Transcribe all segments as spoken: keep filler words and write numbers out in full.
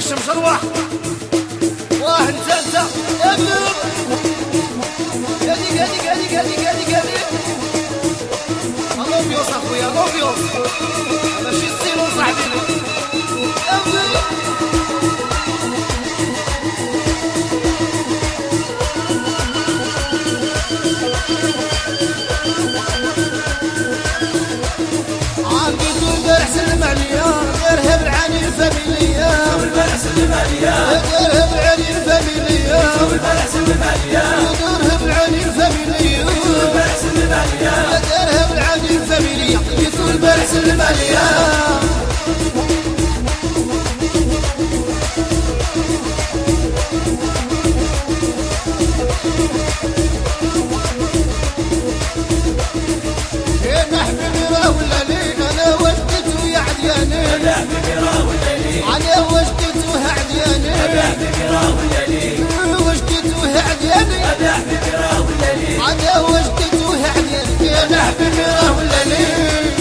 الشمس ارواح واه انت انت يا قلوب هاديك هاديك هاديك هاديك هاديك هاديك الوفيوس اخويا الوفيوس ماشي السيلو صاحبي يا قلوب عاقدوا البارح سلم عليا غيرها بالعاني الفاميليا البارح سلم عليا غيرها بالعاني الفاميليا البارح سلم عليا غيرها بالعاني الفاميليا البارح سلم عليا غيرها بالعاني الفاميليا قلتوا البارح سلم عليا على وجدته عدياني يا حبيبي راه ولالي وجدته عدياني يا حبيبي راه ولالي على وجدته عدياني يا حبيبي راه ولالي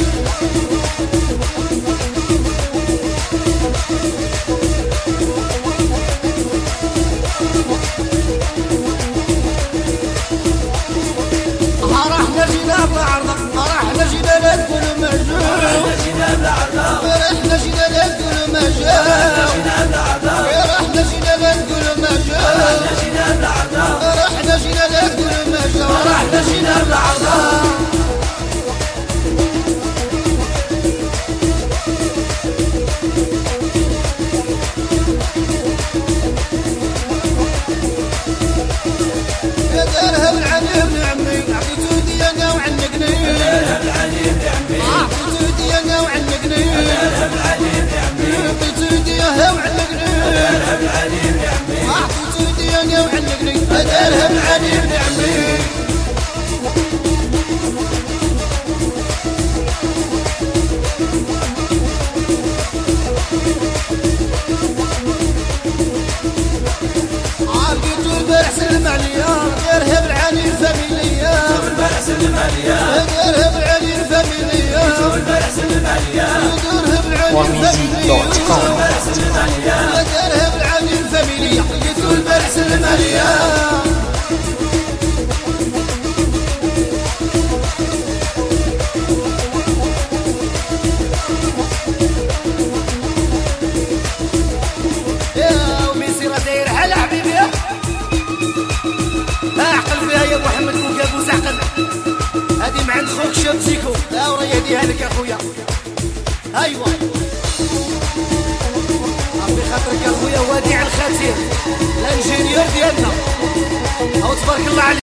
رحنا جينا بالعرضة رحنا جينا لا تقولوا مجنون رحنا جينا بالعرضة رحنا جينا لا تقولوا مجنون رحنا جينا لا تقولوا مجنون رحنا جينا بالعرضة رحنا جينا لا تقولوا مجنون رحنا جينا بالعرضة يا دارها بالعلي بن عمي عطيتو ديانا وعنقني دارها بالعلي بن عمي عطيتو ديانا وعنقني دارها بالعلي بن عمي عطيتو ديانا وعنقني دارها بالعلي بن عمي عطيتو ديانا وعنقني دارها بالعلي بن عمي عاقدتو البارح سلم عليا غيرها بالعاني الفاميليا البارح سلم عليا غيرها بالعاني الفاميليا البارح سلم عليا غيرها بالعاني الفاميليا البارح سلم عليا غيرها بالعاني الفاميليا قلتو البارح سلم عليا يا وميسي راه داير على حبيبي عقل فيها يا محمد كوكا بوز عقل هادي مع عند خوك شمسيكو لا ورا يديها لك اخويا ايوا ربي خاطرك اخويا وديع الخاتير الانجينيور ديالنا او تبارك الله عليك.